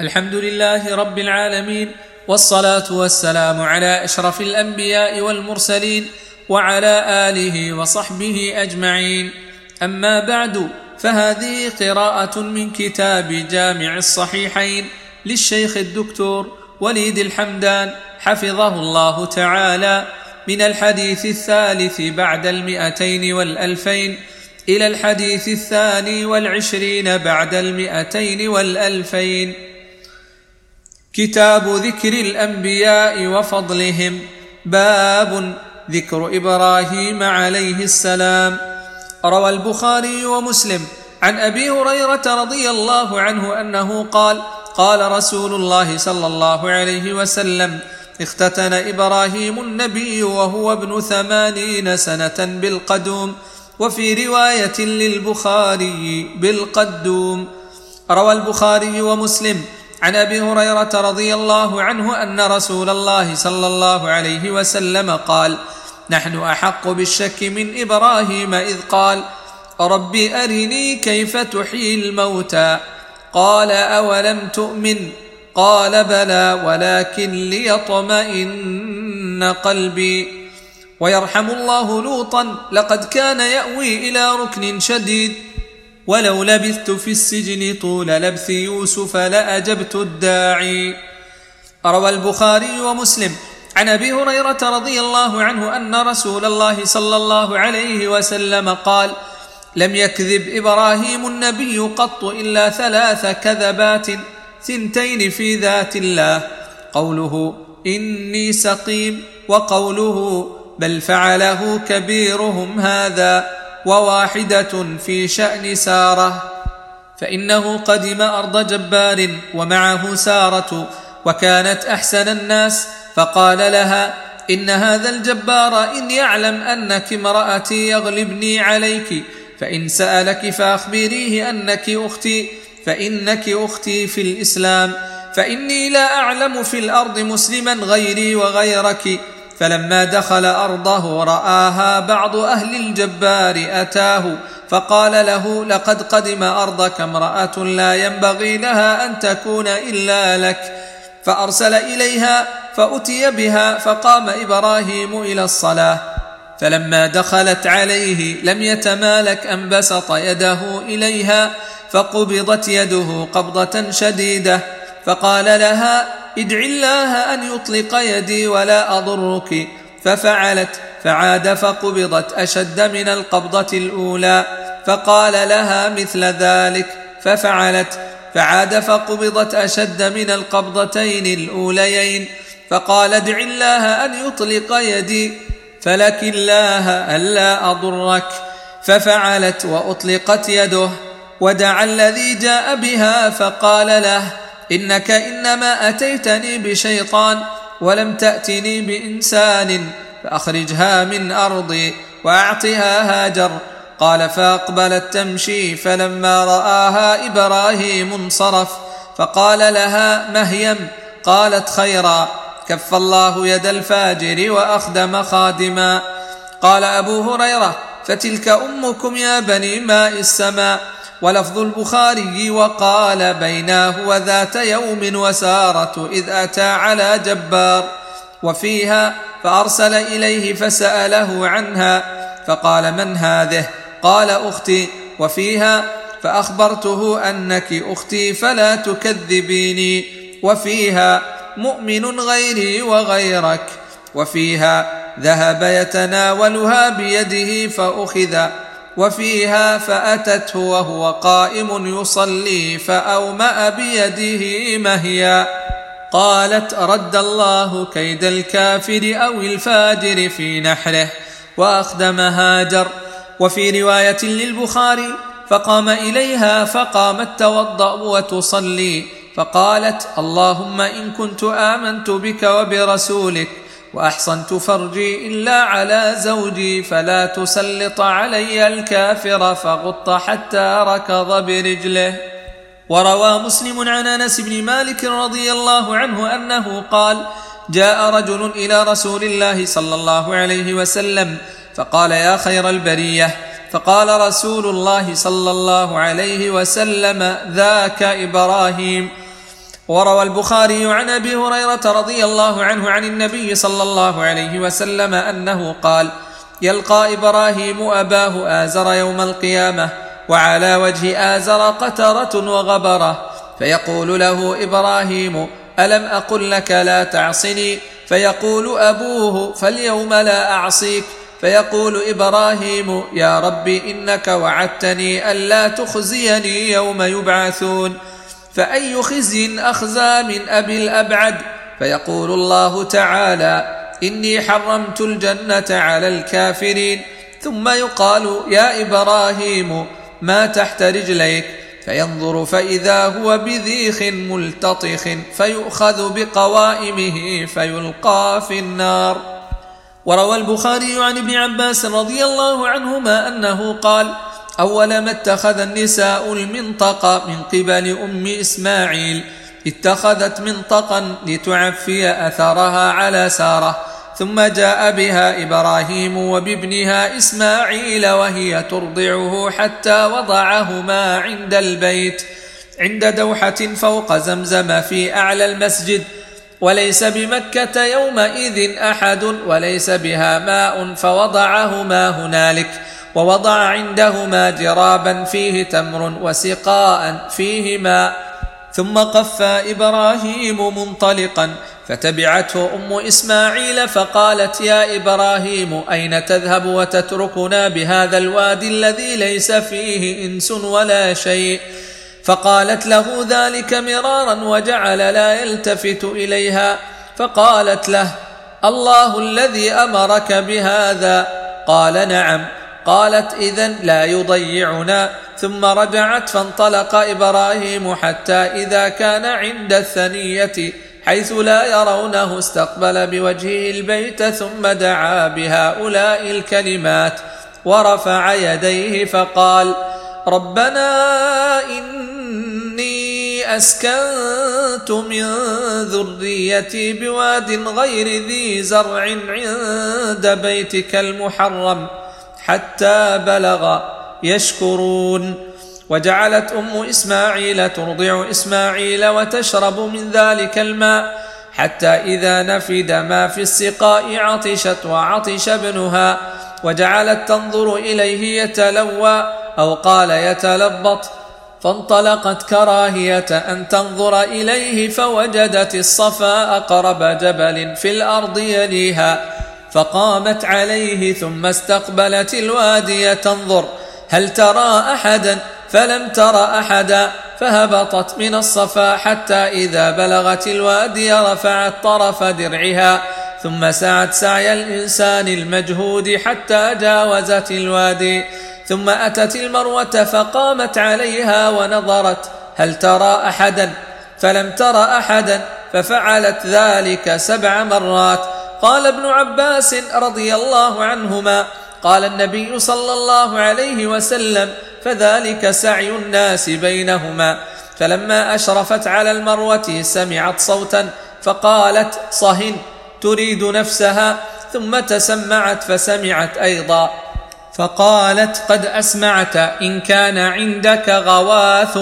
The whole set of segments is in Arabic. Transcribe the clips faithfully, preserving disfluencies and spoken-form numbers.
الحمد لله رب العالمين، والصلاة والسلام على أشرف الأنبياء والمرسلين وعلى آله وصحبه أجمعين. أما بعد، فهذه قراءة من كتاب جامع الصحيحين للشيخ الدكتور وليد الحمدان حفظه الله تعالى، من الحديث الثالث بعد المئتين والألفين إلى الحديث الثاني والعشرين بعد المئتين والألفين. كتاب ذكر الأنبياء وفضلهم. باب ذكر إبراهيم عليه السلام. روى البخاري ومسلم عن أبي هريرة رضي الله عنه أنه قال: قال رسول الله صلى الله عليه وسلم: اختتن إبراهيم النبي وهو ابن ثمانين سنة بالقدوم، وفي رواية للبخاري بالقدوم. روى البخاري ومسلم عن أبي هريرة رضي الله عنه أن رسول الله صلى الله عليه وسلم قال: نحن أحق بالشك من إبراهيم إذ قال: رب أرني كيف تحيي الموتى. قال: أولم تؤمن؟ قال: بلى ولكن ليطمئن قلبي. ويرحم الله لوطا: لقد كان يأوي إلى ركن شديد، ولو لبثت في السجن طول لبث يوسف لأجبت الداعي. روى البخاري ومسلم عن أبي هريرة رضي الله عنه أن رسول الله صلى الله عليه وسلم قال: لم يكذب إبراهيم النبي قط إلا ثلاث كذبات، ثنتين في ذات الله: قوله إني سقيم، وقوله بل فعله كبيرهم هذا، وواحدة في شأن سارة، فإنه قدم أرض جبار ومعه سارة وكانت أحسن الناس، فقال لها: إن هذا الجبار إن يعلم أنك امرأتي يغلبني عليك، فإن سألك فأخبريه أنك أختي، فإنك أختي في الإسلام، فإني لا أعلم في الأرض مسلما غيري وغيرك. فلما دخل أرضه رآها بعض أهل الجبار أتاه فقال له: لقد قدم أرضك امرأة لا ينبغي لها أن تكون إلا لك. فأرسل إليها فأتي بها، فقام إبراهيم إلى الصلاة، فلما دخلت عليه لم يتمالك أن بسط يده إليها، فقبضت يده قبضة شديدة، فقال لها: ادع الله أن يطلق يدي ولا أضرك. ففعلت، فعاد فقبضت أشد من القبضة الأولى، فقال لها مثل ذلك، ففعلت، فعاد فقبضت أشد من القبضتين الأوليين، فقال: ادع الله أن يطلق يدي، فلك الله ألا أضرك. ففعلت وأطلقت يده، ودعا الذي جاء بها فقال له: إنك إنما أتيتني بشيطان ولم تأتني بإنسان، فأخرجها من أرضي وأعطها هاجر. قال: فأقبلت تمشي، فلما رآها إبراهيم انصرف، فقال لها: مهيم؟ قالت: خيرا، كف الله يد الفاجر وأخدم خادما. قال أبو هريرة: فتلك أمكم يا بني ماء السماء. ولفظ البخاري: وقال بيناه وذات يوم وسارة إذ أتى على جبار. وفيها: فأرسل إليه فسأله عنها، فقال: من هذه؟ قال: أختي. وفيها: فأخبرته أنك أختي فلا تكذبيني. وفيها: مؤمن غيري وغيرك. وفيها: ذهب يتناولها بيده فأخذ. وفيها: فأتته وهو قائم يصلي فأومأ بيده مهيا. قالت: رد الله كيد الكافر أو الفاجر في نحره، وأخدم هاجر. وفي رواية للبخاري: فقام إليها فقامت توضأ وتصلي، فقالت: اللهم إن كنت آمنت بك وبرسولك وأحصنت فرجي إلا على زوجي، فلا تسلط علي الكافر فغط حتى ركض برجله. وروى مسلم عن أنس بن مالك رضي الله عنه أنه قال: جاء رجل إلى رسول الله صلى الله عليه وسلم فقال: يا خير البرية. فقال رسول الله صلى الله عليه وسلم: ذاك إبراهيم. وروى البخاري عن أبي هريرة رضي الله عنه عن النبي صلى الله عليه وسلم أنه قال: يلقى إبراهيم أباه آزر يوم القيامة، وعلى وجه آزر قترة وغبرة، فيقول له إبراهيم: ألم أقل لك لا تعصني؟ فيقول أبوه: فاليوم لا أعصيك. فيقول إبراهيم: يا رب إنك وعدتني ألا تخزيني يوم يبعثون، فأي خزي أخزى من أبي الأبعد؟ فيقول الله تعالى: إني حرمت الجنة على الكافرين. ثم يقال: يا إبراهيم ما تحت رجليك؟ فينظر فإذا هو بذيخ ملتطخ، فيؤخذ بقوائمه فيلقى في النار. وروى البخاري عن ابن عباس رضي الله عنهما أنه قال: أول ما اتخذ النساء المنطق من قبل أم إسماعيل اتخذت منطقا لتعفي أثرها على سارة، ثم جاء بها إبراهيم وبابنها إسماعيل وهي ترضعه حتى وضعهما عند البيت عند دوحة فوق زمزم في أعلى المسجد، وليس بمكة يومئذ أحد وليس بها ماء، فوضعهما هنالك، ووضع عندهما جرابا فيه تمر وسقاء فيه ماء، ثم قفى إبراهيم منطلقا، فتبعته أم إسماعيل فقالت: يا إبراهيم أين تذهب وتتركنا بهذا الوادي الذي ليس فيه إنس ولا شيء؟ فقالت له ذلك مرارا وجعل لا يلتفت إليها، فقالت له: الله الذي أمرك بهذا؟ قال: نعم. قالت: إذن لا يضيعنا. ثم رجعت، فانطلق إبراهيم حتى إذا كان عند الثنية حيث لا يرونه استقبل بوجهه البيت، ثم دعا بهؤلاء الكلمات ورفع يديه فقال: ربنا إني أسكنت من ذريتي بواد غير ذي زرع عند بيتك المحرم حتى بلغ يشكرون. وجعلت أم إسماعيل ترضع إسماعيل وتشرب من ذلك الماء حتى إذا نفد ما في السقاء عطشت وعطش ابنها، وجعلت تنظر إليه يتلوى أو قال يتلبط، فانطلقت كراهية أن تنظر إليه، فوجدت الصفا أقرب جبل في الأرض يليها، فقامت عليه ثم استقبلت الوادي تنظر هل ترى أحدا؟ فلم تر أحدا، فهبطت من الصفا حتى إذا بلغت الوادي رفعت طرف درعها، ثم سعت سعي الإنسان المجهود حتى جاوزت الوادي، ثم أتت المروة فقامت عليها ونظرت هل ترى أحدا؟ فلم تر أحدا، ففعلت ذلك سبع مرات. قال ابن عباس رضي الله عنهما: قال النبي صلى الله عليه وسلم: فذلك سعي الناس بينهما. فلما أشرفت على المروة سمعت صوتا فقالت: صهن، تريد نفسها، ثم تسمعت فسمعت أيضا، فقالت: قد أسمعت، إن كان عندك غواث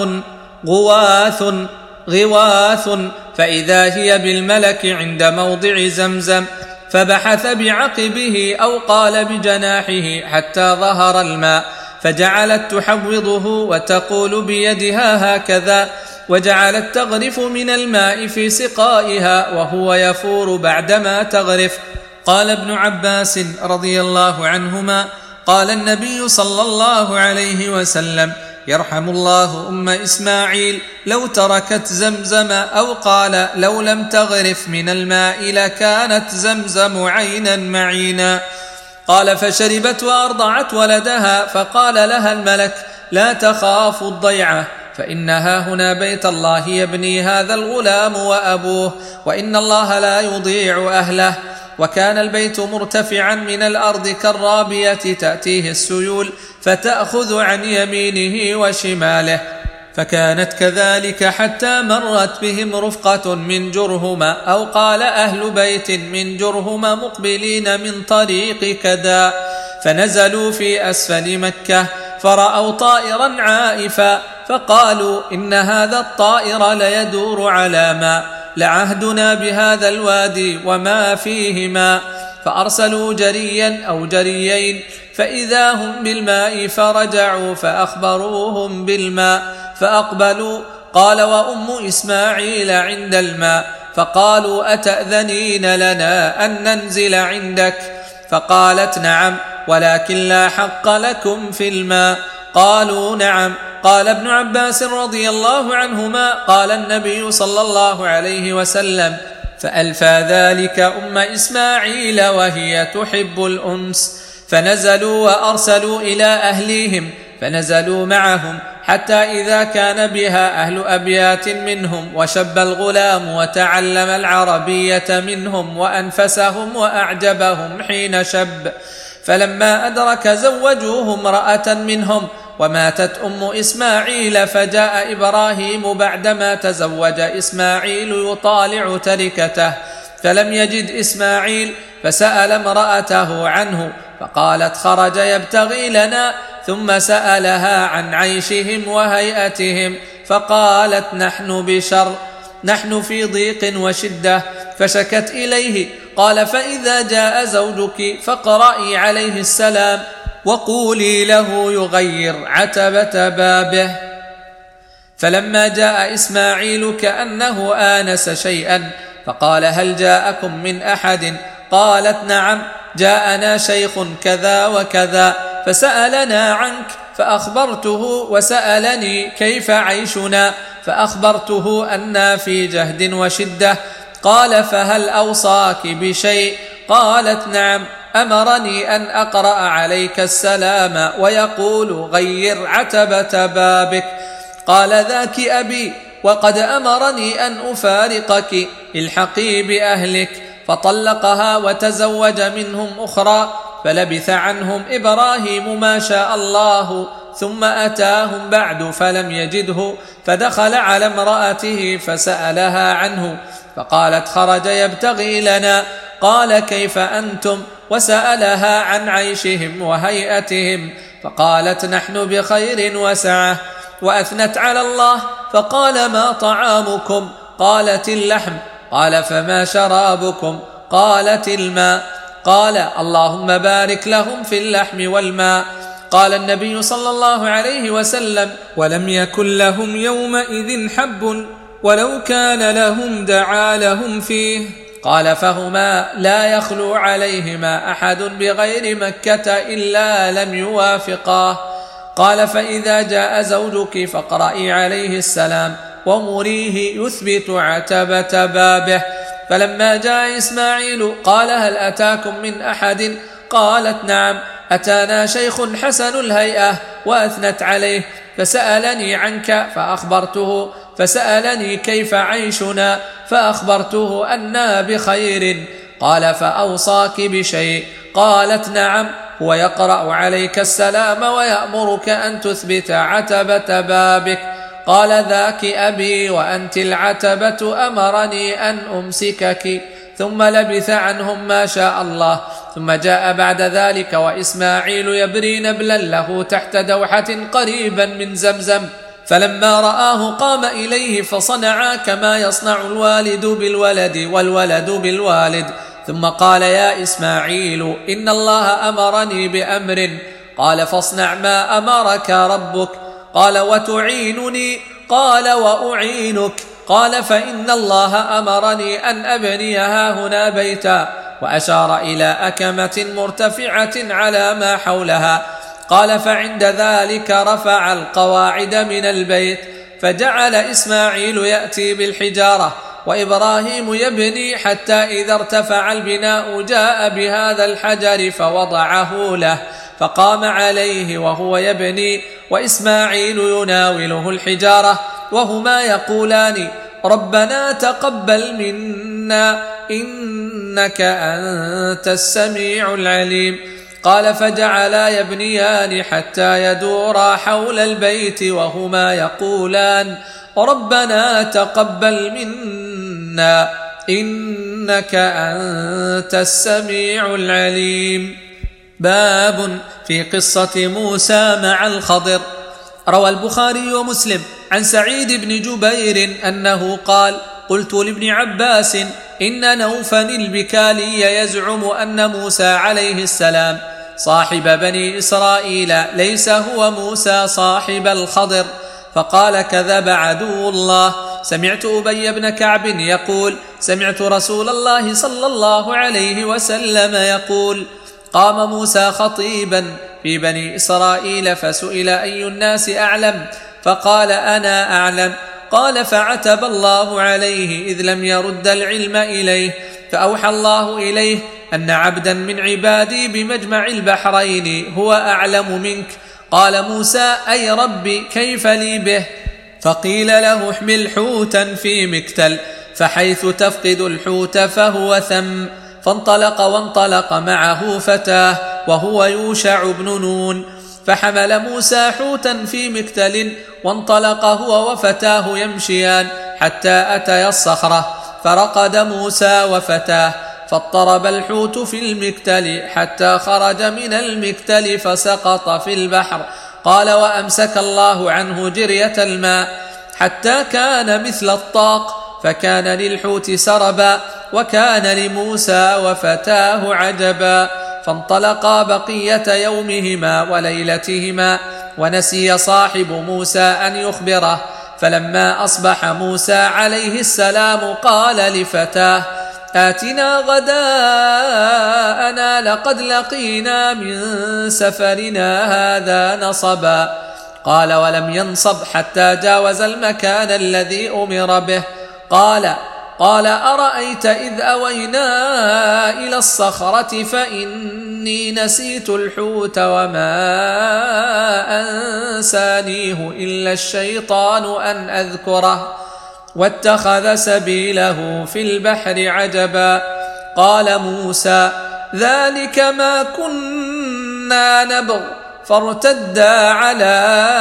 غواث غواث، فإذا هي بالملك عند موضع زمزم، فبحث بعقبه أو قال بجناحه حتى ظهر الماء، فجعلت تحوضه وتقول بيدها هكذا، وجعلت تغرف من الماء في سقائها وهو يفور بعدما تغرف. قال ابن عباس رضي الله عنهما: قال النبي صلى الله عليه وسلم: يرحم الله أم إسماعيل لو تركت زمزم، أو قال لو لم تغرف من الماء لكانت زمزم عينا معينا. قال: فشربت وأرضعت ولدها، فقال لها الملك: لا تخاف الضيعة، فإنها هنا بيت الله يبني هذا الغلام وأبوه، وإن الله لا يضيع أهله. وكان البيت مرتفعا من الأرض كالرابية تأتيه السيول فتأخذ عن يمينه وشماله، فكانت كذلك حتى مرت بهم رفقة من جرهم، أو قال أهل بيت من جرهم مقبلين من طريق كذا، فنزلوا في أسفل مكة فرأوا طائرا عائفا، فقالوا إن هذا الطائر ليدور على ماء، لعهدنا بهذا الوادي وما فيه ماء. فأرسلوا جريا أو جريين فإذا هم بالماء، فرجعوا فأخبروهم بالماء فأقبلوا. قال وأم إسماعيل عند الماء، فقالوا أتأذنين لنا أن ننزل عندك؟ فقالت نعم، ولكن لا حق لكم في الماء. قالوا نعم. قال ابن عباس رضي الله عنهما قال النبي صلى الله عليه وسلم: فألفى ذلك أم إسماعيل وهي تحب الأنس. فنزلوا وأرسلوا إلى أهليهم، فنزلوا معهم حتى إذا كان بها أهل أبيات منهم، وشب الغلام وتعلم العربية منهم وأنفسهم وأعجبهم حين شب. فلما أدرك زوجوه امرأة منهم، وماتت أم إسماعيل. فجاء إبراهيم بعدما تزوج إسماعيل يطالع تركته، فلم يجد إسماعيل، فسأل امرأته عنه، فقالت خرج يبتغي لنا. ثم سألها عن عيشهم وهيئتهم، فقالت نحن بشر، نحن في ضيق وشدة. فشكت إليه. قال فإذا جاء زوجك فاقرئي عليه السلام، وقولي له يغير عتبة بابه. فلما جاء إسماعيل كأنه آنس شيئا، فقال هل جاءكم من أحد؟ قالت نعم، جاءنا شيخ كذا وكذا، فسألنا عنك فأخبرته، وسألني كيف عيشنا فأخبرته أنا في جهد وشدة. قال فهل أوصاك بشيء؟ قالت نعم، أمرني أن أقرأ عليك السلام ويقول غير عتبة بابك. قال ذاك أبي، وقد أمرني أن أفارقك، الحقي بأهلك. فطلقها وتزوج منهم أخرى. فلبث عنهم إبراهيم ما شاء الله، ثم أتاهم بعد فلم يجده، فدخل على امرأته فسألها عنه، فقالت خرج يبتغي لنا. قال كيف أنتم؟ وسألها عن عيشهم وهيئتهم، فقالت نحن بخير وسعة. وأثنت على الله، فقال ما طعامكم؟ قالت اللحم. قال فما شرابكم؟ قالت الماء. قال اللهم بارك لهم في اللحم والماء. قال النبي صلى الله عليه وسلم ولم يكن لهم يومئذ حب، ولو كان لهم دعا لهم فيه. قال فهما لا يخلو عليهما أحد بغير مكة إلا لم يوافقاه. قال فإذا جاء زوجك فاقرئي عليه السلام ومريه يثبت عتبة بابه. فلما جاء إسماعيل قال هل أتاكم من أحد؟ قالت نعم، أتانا شيخ حسن الهيئة. وأثنت عليه، فسألني عنك فأخبرته، فسألني كيف عيشنا فأخبرته أنا بخير. قال فأوصاك بشيء؟ قالت نعم، هو يقرأ عليك السلام ويأمرك أن تثبت عتبة بابك. قال ذاك أبي، وأنت العتبة أمرني أن أمسكك. ثم لبث عنهم ما شاء الله. ثم جاء بعد ذلك وإسماعيل يبري نبلا له تحت دوحة قريبا من زمزم، فلما رآه قام إليه فصنعا كما يصنع الوالد بالولد والولد بالوالد. ثم قال يا إسماعيل إن الله أمرني بأمر. قال فاصنع ما أمرك ربك. قال وتعينني؟ قال وأعينك. قال فإن الله أمرني أن أبني هاهنا بيتا، وأشار إلى أكمة مرتفعة على ما حولها. قال فعند ذلك رفع القواعد من البيت، فجعل إسماعيل يأتي بالحجارة وإبراهيم يبني، حتى إذا ارتفع البناء جاء بهذا الحجر فوضعه له، فقام عليه وهو يبني، وإسماعيل يناوله الحجارة، وهما يقولان ربنا تقبل منا إنك أنت السميع العليم. قال فجعلا يبنيان حتى يدورا حول البيت وهما يقولان ربنا تقبل منا إنك أنت السميع العليم. باب في قصة موسى مع الخضر. روى البخاري ومسلم عن سعيد بن جبير أنه قال: قلت لابن عباس: إن نوفا البكالي يزعم أن موسى عليه السلام صاحب بني إسرائيل ليس هو موسى صاحب الخضر. فقال: كذب عدو الله. سمعت أبي بن كعب يقول: سمعت رسول الله صلى الله عليه وسلم يقول: قام موسى خطيبا في بني إسرائيل فسئل أي الناس أعلم؟ فقال: أنا أعلم. قال: فعتب الله عليه إذ لم يرد العلم إليه، فأوحى الله إليه أن عبدا من عبادي بمجمع البحرين هو أعلم منك. قال موسى: أي ربي كيف لي به؟ فقيل له: احمل حوتا في مكتل، فحيث تفقد الحوت فهو ثم. فانطلق وانطلق معه فتاه وهو يوشع بن نون، فحمل موسى حوتا في مكتل، وانطلق هو وفتاه يمشيان حتى أتيا الصخرة، فرقد موسى وفتاه، فاضطرب الحوت في المكتل حتى خرج من المكتل فسقط في البحر. قال: وأمسك الله عنه جرية الماء حتى كان مثل الطاق، فكان للحوت سربا وكان لموسى وفتاه عجبا. فانطلقا بقية يومهما وليلتهما، ونسي صاحب موسى أن يخبره. فلما أصبح موسى عليه السلام قال لفتاه: آتنا غداءنا لقد لقينا من سفرنا هذا نصبا. قال: ولم ينصب حتى جاوز المكان الذي أمر به. قال قال أرأيت إذ أوينا إلى الصخرة فإني نسيت الحوت وما أنسانيه إلا الشيطان أن أذكره واتخذ سبيله في البحر عجبا. قال موسى: ذلك ما كنا نبغ، فارتدا على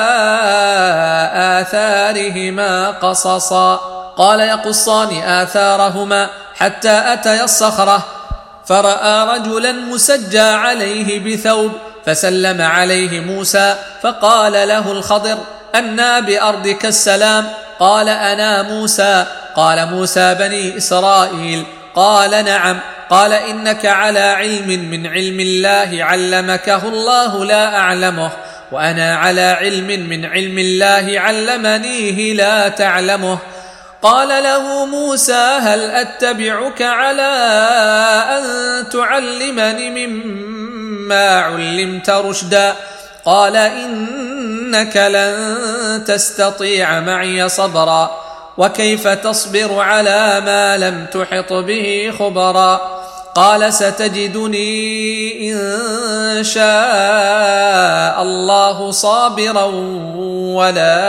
آثارهما قصصا. قال: يقصان آثارهما حتى أتيا الصخرة، فرأى رجلا مسجى عليه بثوب، فسلم عليه موسى، فقال له الخضر: أنى بأرضك السلام؟ قال: أنا موسى. قال: موسى بني إسرائيل؟ قال: نعم. قال: إنك على علم من علم الله علمكه الله لا أعلمه، وأنا على علم من علم الله علمنيه لا تعلمه. قال له موسى: هل أتبعك على أن تعلمني مما علمت رشدا؟ قال: إنك لن تستطيع معي صبرا، وكيف تصبر على ما لم تحط به خبرا؟ قال: ستجدني إن شاء الله صابرا ولا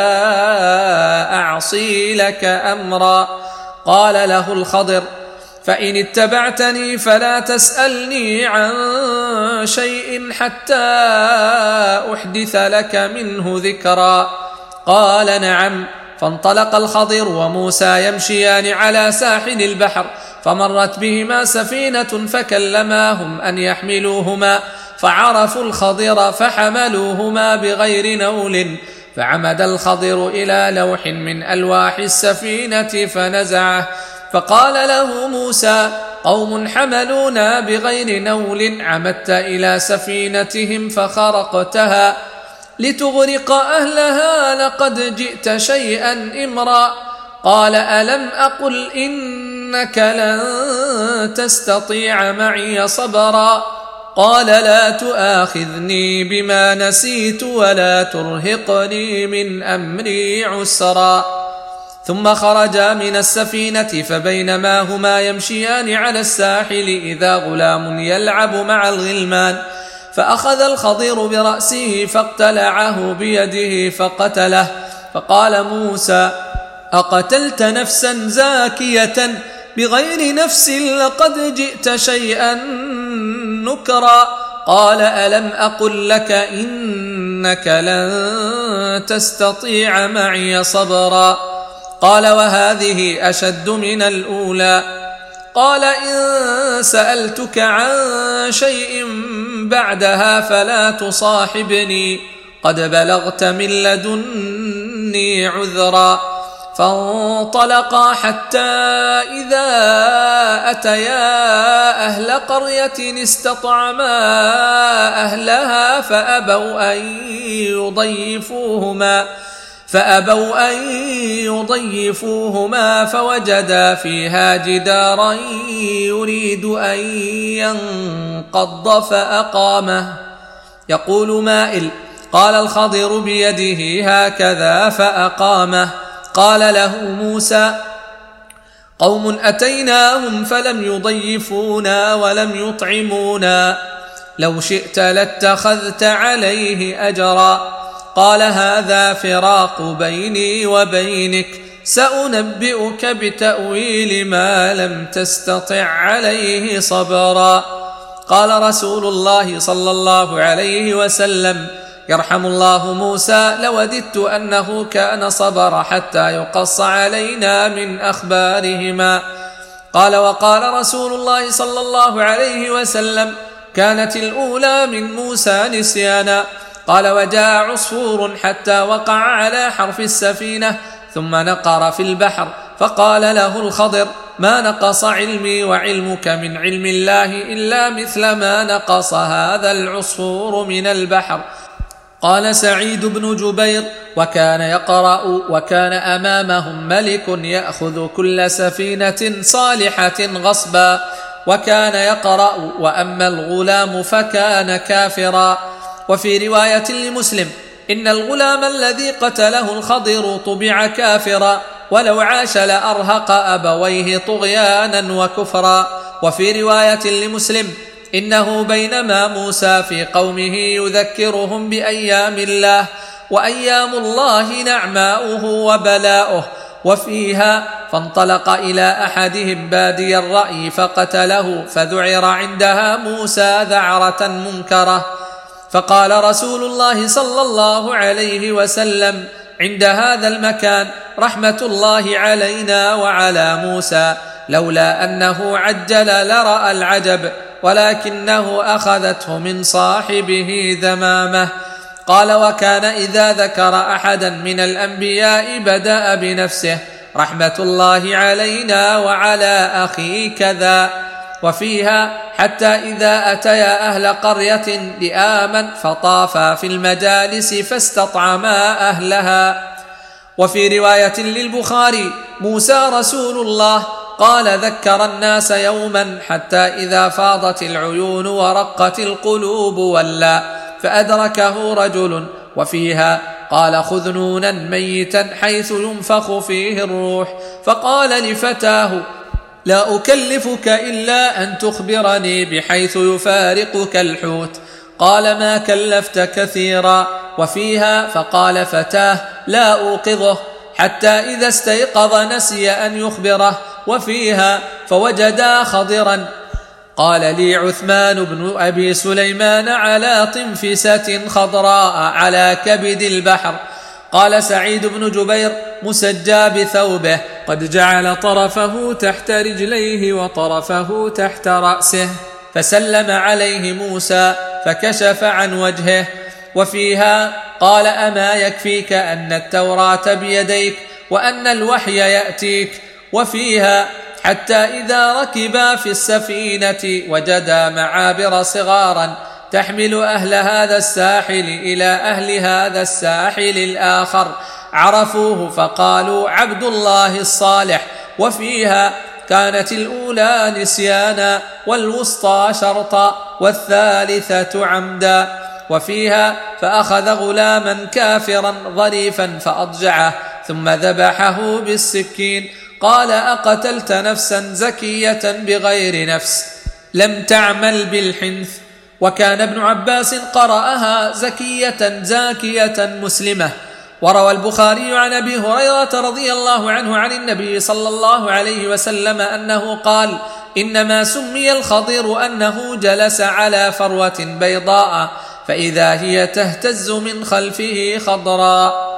أعصي لك أمرا. قال له الخضر: فإن اتبعتني فلا تسألني عن شيء حتى أحدث لك منه ذكرا. قال: نعم. فانطلق الخضر وموسى يمشيان على ساحل البحر، فمرت بهما سفينة فكلماهم أن يحملوهما، فعرفوا الخضر فحملوهما بغير نول. فعمد الخضر إلى لوح من ألواح السفينة فنزعه، فقال له موسى: قوم حملونا بغير نول، عمدت إلى سفينتهم فخرقتها لتغرق أهلها، لقد جئت شيئا إمرا. قال: ألم أقل إنك لن تستطيع معي صبرا؟ قال: لا تؤاخذني بما نسيت ولا ترهقني من أمري عسرا. ثم خرجا من السفينة، فبينما هما يمشيان على الساحل إذا غلام يلعب مع الغلمان، فأخذ الخضر برأسه فاقتلعه بيده فقتله. فقال موسى: أقتلت نفسا زاكية بغير نفس لقد جئت شيئا نكرا. قال: ألم أقل لك إنك لن تستطيع معي صبرا؟ قال: وهذه أشد من الأولى. قال: إن سألتك عن شيء بعدها فلا تصاحبني، قد بلغت من لدني عذرا. فانطلقا حتى إذا أتيا أهل قرية استطعما أهلها فأبوا أن يضيفوهما فأبوا أن يضيفوهما فوجدا فيها جدارا يريد أن ينقض فأقامه يقول مائل. قال الخضر بيده هكذا فأقامه. قال له موسى: قوم أتيناهم فلم يضيفونا ولم يطعمونا، لو شئت لاتخذت عليه أجرا. قال: هذا فراق بيني وبينك، سأنبئك بتأويل ما لم تستطع عليه صبرا. قال رسول الله صلى الله عليه وسلم: يرحم الله موسى، لوددت أنه كان صبر حتى يقص علينا من أخبارهما. قال: وقال رسول الله صلى الله عليه وسلم: كانت الأولى من موسى نسيانا. قال: وجاء عصفور حتى وقع على حرف السفينة ثم نقر في البحر، فقال له الخضر: ما نقص علمي وعلمك من علم الله إلا مثل ما نقص هذا العصفور من البحر. قال سعيد بن جبير: وكان يقرأ وكان أمامهم ملك يأخذ كل سفينة صالحة غصبا، وكان يقرأ وأما الغلام فكان كافرا. وفي رواية لمسلم: إن الغلام الذي قتله الخضر طبع كافرا، ولو عاش لأرهق أبويه طغيانا وكفرا. وفي رواية لمسلم: إنه بينما موسى في قومه يذكرهم بأيام الله، وأيام الله نعماؤه وبلاؤه، وفيها فانطلق إلى أحدهم بادي الرأي فقتله، فذعر عندها موسى ذعرة منكرة. فقال رسول الله صلى الله عليه وسلم عند هذا المكان: رحمة الله علينا وعلى موسى، لولا أنه عجل لرأى العجب، ولكنه أخذته من صاحبه ذمامه. قال: وكان إذا ذكر أحدا من الأنبياء بدأ بنفسه: رحمة الله علينا وعلى أخي كذا. وفيها: حتى إذا أتيا أهل قرية لآمن فطافا في المجالس فاستطعما أهلها. وفي رواية للبخاري: موسى رسول الله، قال: ذكر الناس يوما حتى إذا فاضت العيون ورقت القلوب ولى، فأدركه رجل. وفيها: قال: خذ نونا ميتا حيث ينفخ فيه الروح، فقال لفتاه: لا أكلفك إلا أن تخبرني بحيث يفارقك الحوت. قال: ما كلفت كثيرا. وفيها: فقال فتاه: لا أوقظه، حتى إذا استيقظ نسي أن يخبره. وفيها: فوجدا خضرا. قال لي عثمان بن أبي سليمان على طنفسة خضراء على كبد البحر. قال سعيد بن جبير: مسجى بثوبه، قد جعل طرفه تحت رجليه وطرفه تحت رأسه، فسلم عليه موسى فكشف عن وجهه. وفيها: قال: أما يكفيك أن التوراة بيديك وأن الوحي يأتيك. وفيها: حتى إذا ركبا في السفينة وجدا معابر صغارا تحمل أهل هذا الساحل إلى أهل هذا الساحل الآخر، عرفوه فقالوا: عبد الله الصالح. وفيها: كانت الأولى نسيانا، والوسطى شرطا، والثالثة عمدا. وفيها: فأخذ غلاما كافرا ظريفا فأضجعه ثم ذبحه بالسكين. قال: أقتلت نفسا زكية بغير نفس لم تعمل بالحنث. وكان ابن عباس قرأها: زكية زاكية مسلمة. وروى البخاري عن أبي هريرة رضي الله عنه عن النبي صلى الله عليه وسلم أنه قال: إنما سمي الخضر أنه جلس على فروة بيضاء فإذا هي تهتز من خلفه خضراء.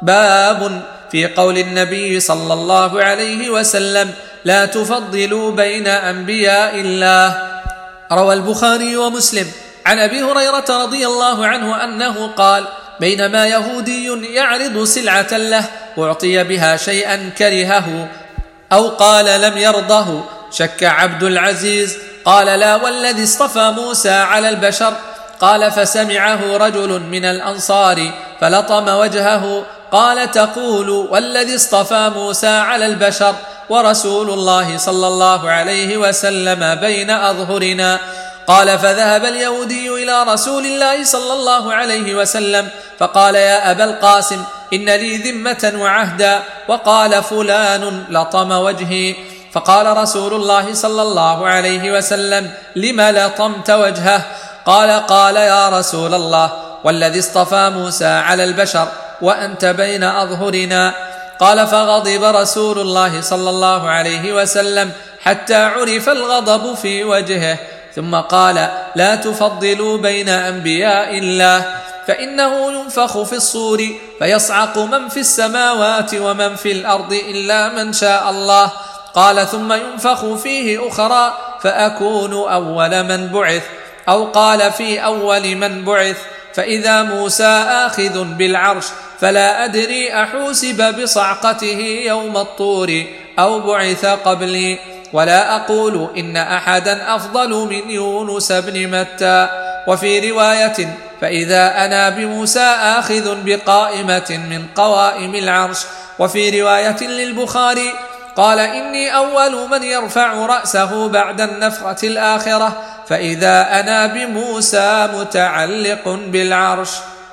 باب في قول النبي صلى الله عليه وسلم: لا تفضلوا بين أنبياء الله. روى البخاري ومسلم عن أبي هريرة رضي الله عنه أنه قال: بينما يهودي يعرض سلعة له أعطي بها شيئا كرهه أو قال لم يرضه شك عبد العزيز قال لا والذي اصطفى موسى على البشر. قال فسمعه رجل من الأنصار فلطم وجهه قال تقول والذي اصطفى موسى على البشر ورسول الله صلى الله عليه وسلم بين أظهرنا. قال فذهب اليهودي إلى رسول الله صلى الله عليه وسلم فقال يا أبا القاسم إن لي ذمة وعهدا وقال فلان لطم وجهي. فقال رسول الله صلى الله عليه وسلم لم لطمت وجهه؟ قال قال يا رسول الله والذي اصطفى موسى على البشر وأنت بين أظهرنا. قال فغضب رسول الله صلى الله عليه وسلم حتى عرف الغضب في وجهه ثم قال لا تفضلوا بين أنبياء الله فإنه ينفخ في الصور فيصعق من في السماوات ومن في الأرض إلا من شاء الله. قال ثم ينفخ فيه أخرى فأكون أول من بعث أو قال في أول من بعث فإذا موسى آخذ بالعرش فلا أدري أحوسب بصعقته يوم الطور أو بعث قبلي ولا أقول إن أحدا أفضل من يونس بن متى. وفي رواية فإذا أنا بموسى آخذ بقائمة من قوائم العرش. وفي رواية للبخاري قال إني أول من يرفع رأسه بعد النفخة الآخرة فإذا أنا بموسى متعلق بالعرش.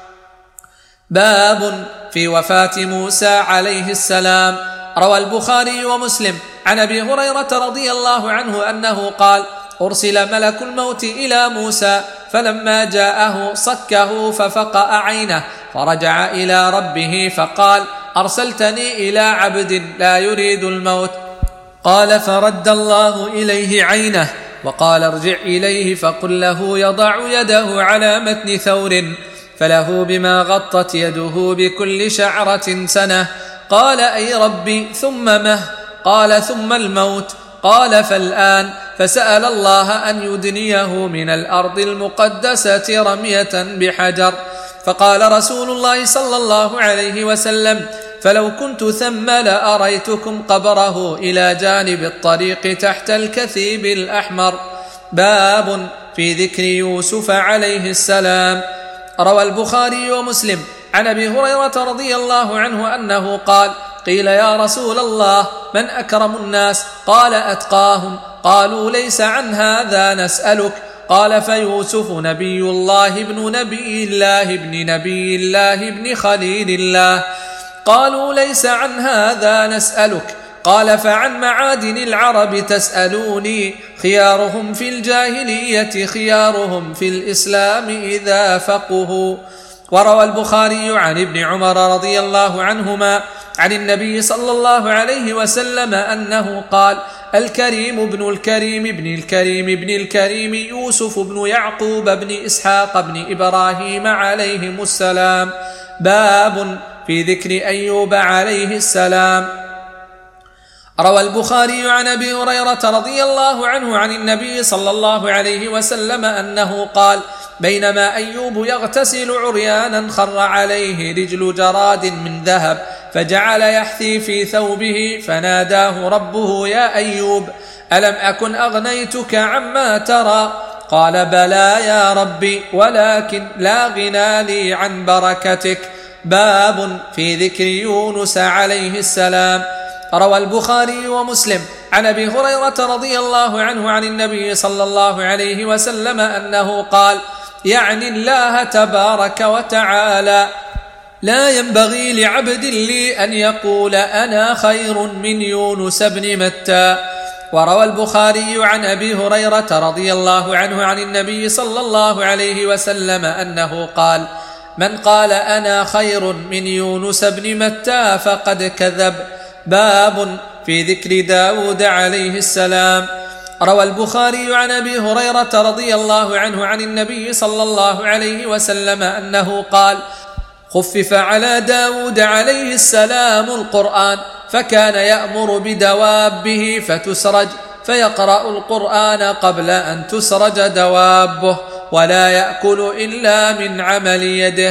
باب في وفاة موسى عليه السلام. روى البخاري ومسلم عن أبي هريرة رضي الله عنه أنه قال أرسل ملك الموت إلى موسى فلما جاءه صكه ففقأ عينه فرجع إلى ربه فقال أرسلتني إلى عبد لا يريد الموت. قال فرد الله إليه عينه وقال ارجع إليه فقل له يضع يده على متن ثور فله بما غطت يده بكل شعرة سنة. قال أي ربي ثم مه؟ قال ثم الموت. قال فالآن. فسأل الله أن يدنيه من الأرض المقدسة رمية بحجر. فقال رسول الله صلى الله عليه وسلم فلو كنت ثم لأريتكم قبره إلى جانب الطريق تحت الكثيب الأحمر. باب في ذكر يوسف عليه السلام. روى البخاري ومسلم عن أبي هريرة رضي الله عنه أنه قال قيل يا رسول الله من أكرم الناس؟ قال أتقاهم. قالوا ليس عن هذا نسألك. قال فيوسف نبي الله ابن نبي الله ابن نبي الله ابن خليل الله. قالوا ليس عن هذا نسألك. قال فعن معادن العرب تسألوني خيارهم في الجاهلية خيارهم في الإسلام إذا فقهوا. وروى البخاري عن ابن عمر رضي الله عنهما عن النبي صلى الله عليه وسلم أنه قال الكريم ابن الكريم ابن الكريم ابن الكريم يوسف بن يعقوب بن إسحاق بن إبراهيم عليهم السلام. باب في ذكر أيوب عليه السلام. روى البخاري عن أبي هريرة رضي الله عنه عن النبي صلى الله عليه وسلم أنه قال بينما أيوب يغتسل عريانا خر عليه رجل جراد من ذهب فجعل يحثي في ثوبه فناداه ربه يا أيوب ألم أكن أغنيتك عما ترى؟ قال بلى يا ربي ولكن لا غنى لي عن بركتك. باب في ذكر يونس عليه السلام. روى البخاري ومسلم عن أبي هريرة رضي الله عنه عن النبي صلى الله عليه وسلم أنه قال يعني الله تبارك وتعالى لا ينبغي لعبد لي أن يقول أنا خير من يونس بن متى. وروى البخاري عن أبي هريرة رضي الله عنه عن النبي صلى الله عليه وسلم أنه قال من قال أنا خير من يونس بن متى فقد كذب. باب في ذكر داود عليه السلام. روى البخاري عن أبي هريرة رضي الله عنه عن النبي صلى الله عليه وسلم أنه قال خفف على داود عليه السلام القرآن فكان يأمر بدوابه فتسرج فيقرأ القرآن قبل أن تسرج دوابه ولا يأكل إلا من عمل يده.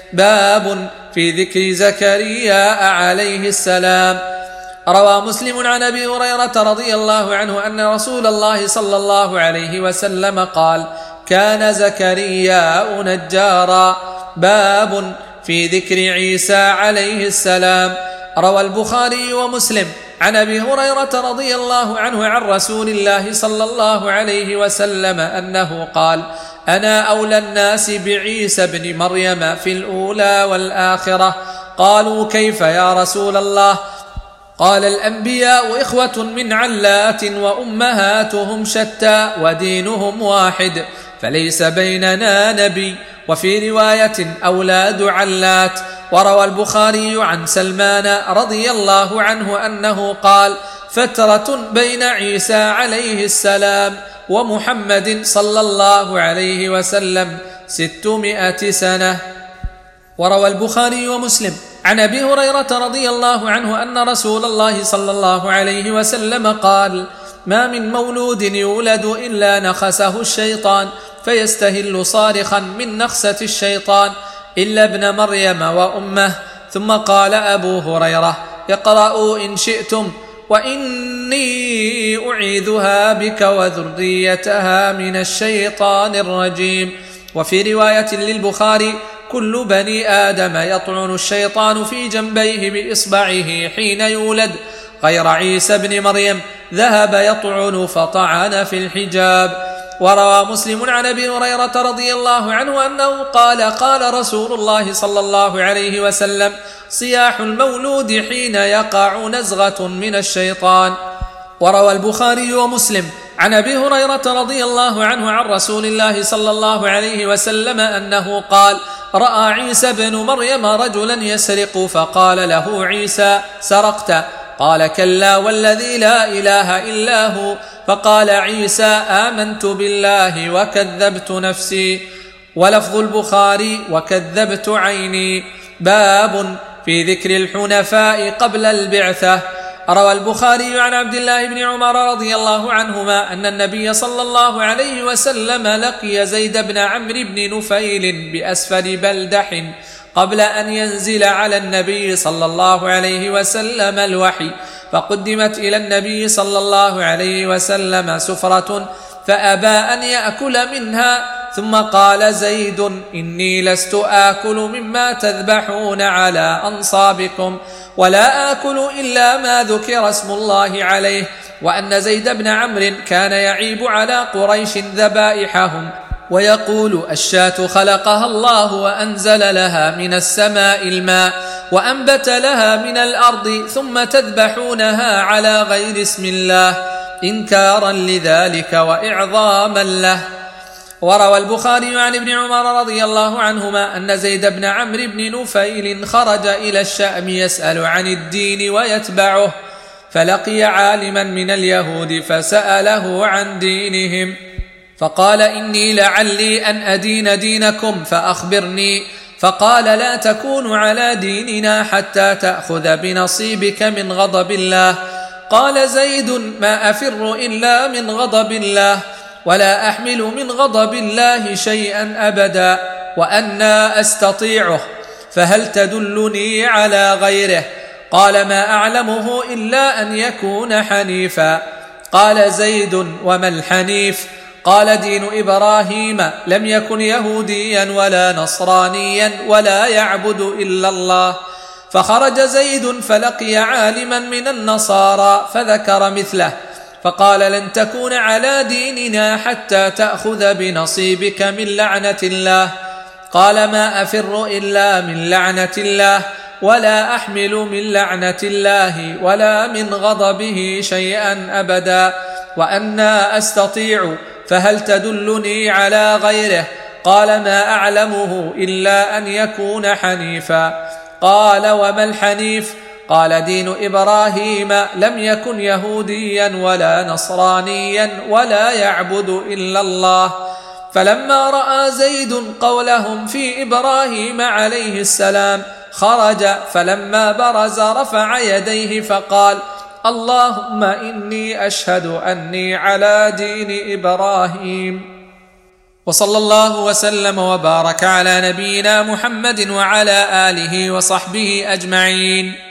باب في ذكر زكريا عليه السلام. روى مسلم عن أبي هريرة رضي الله عنه أن رسول الله صلى الله عليه وسلم قال: كان زكريا نجارا. باب في ذكر عيسى عليه السلام. روى البخاري ومسلم عن أبي هريرة رضي الله عنه عن رسول الله صلى الله عليه وسلم أنه قال: أنا أولى الناس بعيسى بن مريم في الأولى والآخرة. قالوا: كيف يا رسول الله؟ قال: الأنبياء إخوة من علات وأمهاتهم شتى ودينهم واحد، فليس بيننا نبي. وفي رواية: أولاد علات. وروى البخاري عن سلمان رضي الله عنه أنه قال: فترة بين عيسى عليه السلام ومحمد صلى الله عليه وسلم ستمائة سنة. وروى البخاري ومسلم عن أبي هريرة رضي الله عنه أن رسول الله صلى الله عليه وسلم قال: ما من مولود يولد إلا نخسه الشيطان فيستهل صارخا من نخسة الشيطان إلا ابن مريم وأمه. ثم قال أبو هريرة: اقرأوا إن شئتم، وإني أعيذها بك وذريتها من الشيطان الرجيم. وفي رواية للبخاري: كل بني آدم يطعن الشيطان في جنبيه بإصبعه حين يولد، غير عيسى بن مريم ذهب يطعن فطعن في الحجاب. وروى مسلم عن أبي هريرة رضي الله عنه أنه قال: قال رسول الله صلى الله عليه وسلم: صياح المولود حين يقع نزغة من الشيطان. وروى البخاري ومسلم عن أبي هريرة رضي الله عنه عن رسول الله صلى الله عليه وسلم أنه قال: رأى عيسى بن مريم رجلا يسرق، فقال له عيسى: سرقت؟ قال: كلا والذي لا إله إلا هو. فقال عيسى: آمنت بالله وكذبت نفسي. ولفظ البخاري: وكذبت عيني. باب في ذكر الحنفاء قبل البعثة. روى البخاري عن عبد الله بن عمر رضي الله عنهما أن النبي صلى الله عليه وسلم لقي زيد بن عمرو بن نفيل بأسفل بلدح قبل أن ينزل على النبي صلى الله عليه وسلم الوحي، فقدمت إلى النبي صلى الله عليه وسلم سفرة فأبى أن يأكل منها، ثم قال زيد: إني لست آكل مما تذبحون على أنصابكم، ولا آكل إلا ما ذكر اسم الله عليه. وأن زيد بن عمرو كان يعيب على قريش ذبائحهم ويقول: الشاة خلقها الله وأنزل لها من السماء الماء وأنبت لها من الأرض، ثم تذبحونها على غير اسم الله، إنكارا لذلك وإعظاما له. وروى البخاري عن ابن عمر رضي الله عنهما أن زيد بن عمرو بن نفيل خرج إلى الشام يسأل عن الدين ويتبعه، فلقي عالما من اليهود فسأله عن دينهم، فقال: إني لعلي أن أدين دينكم فأخبرني. فقال: لا تكون على ديننا حتى تأخذ بنصيبك من غضب الله. قال زيد: ما أفر إلا من غضب الله، ولا أحمل من غضب الله شيئا أبدا، وأنا أستطيعه، فهل تدلني على غيره؟ قال: ما أعلمه إلا أن يكون حنيفا. قال زيد: وما الحنيف؟ قال: دين إبراهيم، لم يكن يهوديا ولا نصرانيا ولا يعبد إلا الله. فخرج زيد فلقي عالما من النصارى فذكر مثله، فقال: لن تكون على ديننا حتى تأخذ بنصيبك من لعنة الله. قال: ما أفر إلا من لعنة الله، ولا أحمل من لعنة الله ولا من غضبه شيئا أبدا، وأنا أستطيع، فهل تدلني على غيره؟ قال: ما أعلمه إلا أن يكون حنيفا. قال: وما الحنيف؟ قال: دين إبراهيم، لم يكن يهوديا ولا نصرانيا ولا يعبد إلا الله. فلما رأى زيد قولهم في إبراهيم عليه السلام خرج، فلما برز رفع يديه فقال: اللهم إني أشهد أني على دين إبراهيم. وصلى الله وسلم وبارك على نبينا محمد وعلى آله وصحبه أجمعين.